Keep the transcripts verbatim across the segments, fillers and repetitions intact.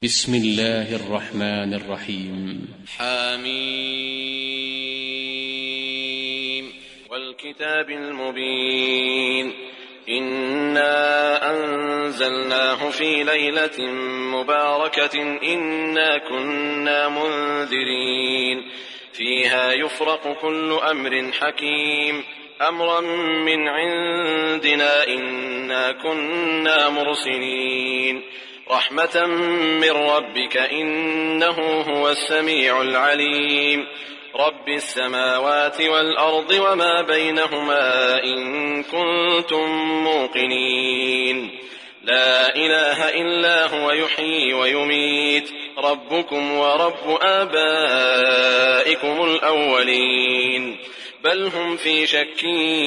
بسم الله الرحمن الرحيم. حميم والكتاب المبين. إنا أنزلناه في ليلة مباركة إنا كنا منذرين فيها يفرق كل أمر حكيم أمرا من عندنا إنا كنا مرسلين رحمة من ربك إنه هو السميع العليم رب السماوات والأرض وما بينهما إن كنتم موقنين لا إله إلا هو يحيي ويميت ربكم ورب آبائكم الأولين بل هم في شك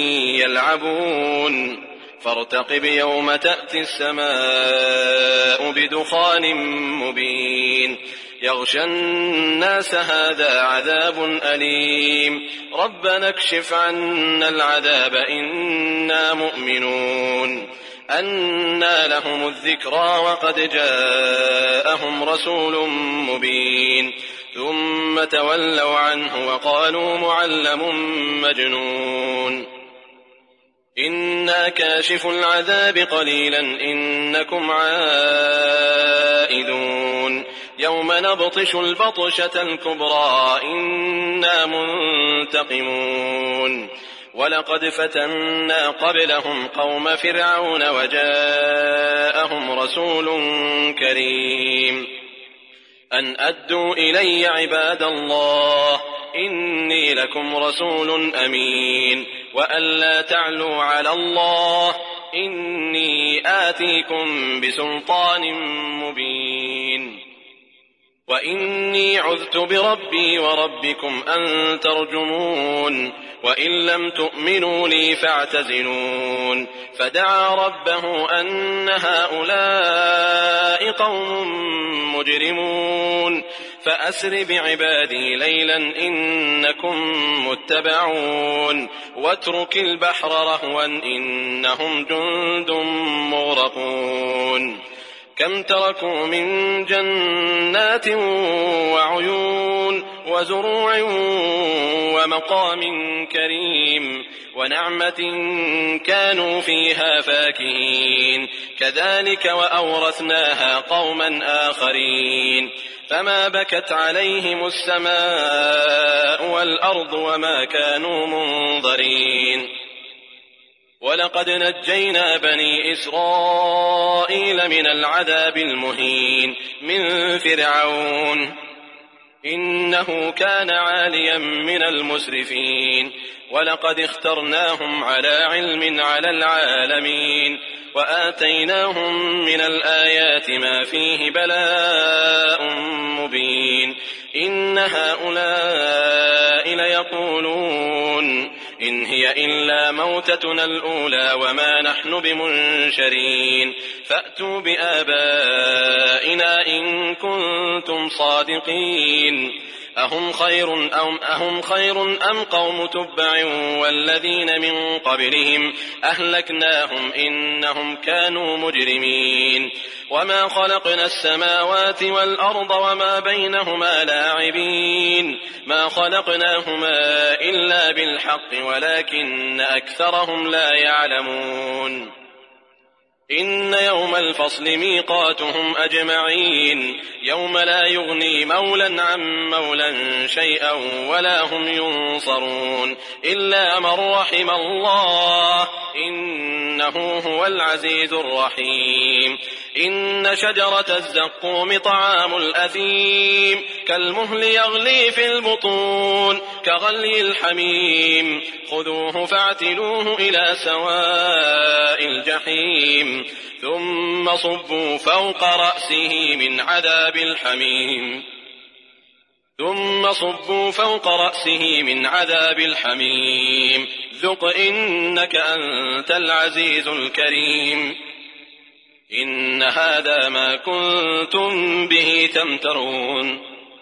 يلعبون فارتقب يوم تأتي السماء بدخان مبين يغشى الناس هذا عذاب أليم ربنا اكشف عنا العذاب إنا مؤمنون أنى لهم الذكرى وقد جاءهم رسول مبين ثم تولوا عنه وقالوا معلم مجنون إنا كاشف العذاب قليلا إنكم عائدون يوم نبطش البطشة الكبرى إنا منتقمون ولقد فتنا قبلهم قوم فرعون وجاءهم رسول كريم أن أدوا إلي عباد الله إني لكم رسول أمين وأن لا تعلوا على الله إني آتيكم بسلطان مبين وإني عذت بربي وربكم أن ترجمون وإن لم تؤمنوا لي فاعتزلون فدعا ربه أن هؤلاء قوم مجرمون فأسر بعبادي ليلا إنكم متبعون واترك البحر رهوا إنهم جند مغرقون كم تركوا من جنات وعيون وزروع ومقام كريم ونعمة كانوا فيها فاكهين كذلك وأورثناها قوما آخرين فما بكت عليهم السماء والأرض وما كانوا منظرين ولقد نجينا بني إسرائيل من العذاب المهين من فرعون إنه كان عاليا من المسرفين ولقد اخترناهم على علم على العالمين وآتيناهم من الآيات ما فيه بلاء مبين إن هؤلاء ليقولون إن هي إلا موتتنا الأولى وما نحن بمنشرين فأتوا بآبائنا إن كنتم صادقين أهم خير أم, أهم خير أم قوم تبع والذين من قبلهم أهلكناهم إنهم كانوا مجرمين وما خلقنا السماوات والأرض وما بينهما لاعبين ما خلقناهما إلا بالحق ولكن أكثرهم لا يعلمون إن يوم الفصل ميقاتهم أجمعين يوم لا يغني مولا عن مولا شيئا ولا هم ينصرون إلا من رحم الله إنه هو العزيز الرحيم إن شجرة الزقوم طعام الأثيم كالمهل يغلي في البطون كغلي الحميم خذوه فاعتلوه إلى سواء الجحيم ثم صبوا فوق رأسه من عذاب الحميم ثم صبوا فوق رأسه من عذاب الحميم ذق إنك أنت العزيز الكريم إن هذا ما كنتم به تمترون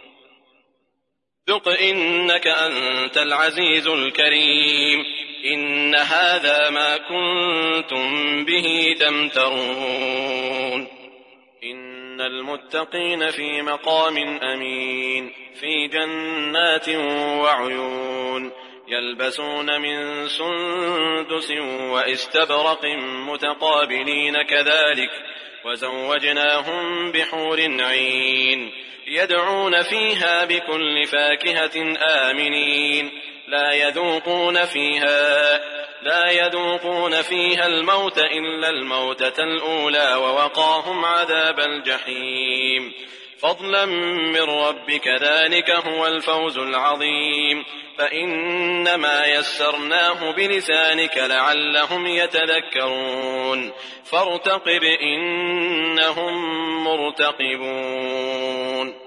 ذق إنك أنت العزيز الكريم إن هذا ما كنتم به تمترون. إن إن المتقين في مقام أمين في جنات وعيون يلبسون من سندس وإستبرق متقابلين كذلك وزوجناهم بحور عين يدعون فيها بكل فاكهة آمنين لا يذوقون فيها لا يذوقون فيها الموت إلا الموتة الأولى ووقاهم عذاب الجحيم فضلا من ربك ذلك هو الفوز العظيم فإنما يسرناه بلسانك لعلهم يتذكرون فارتقب إنهم مرتقبون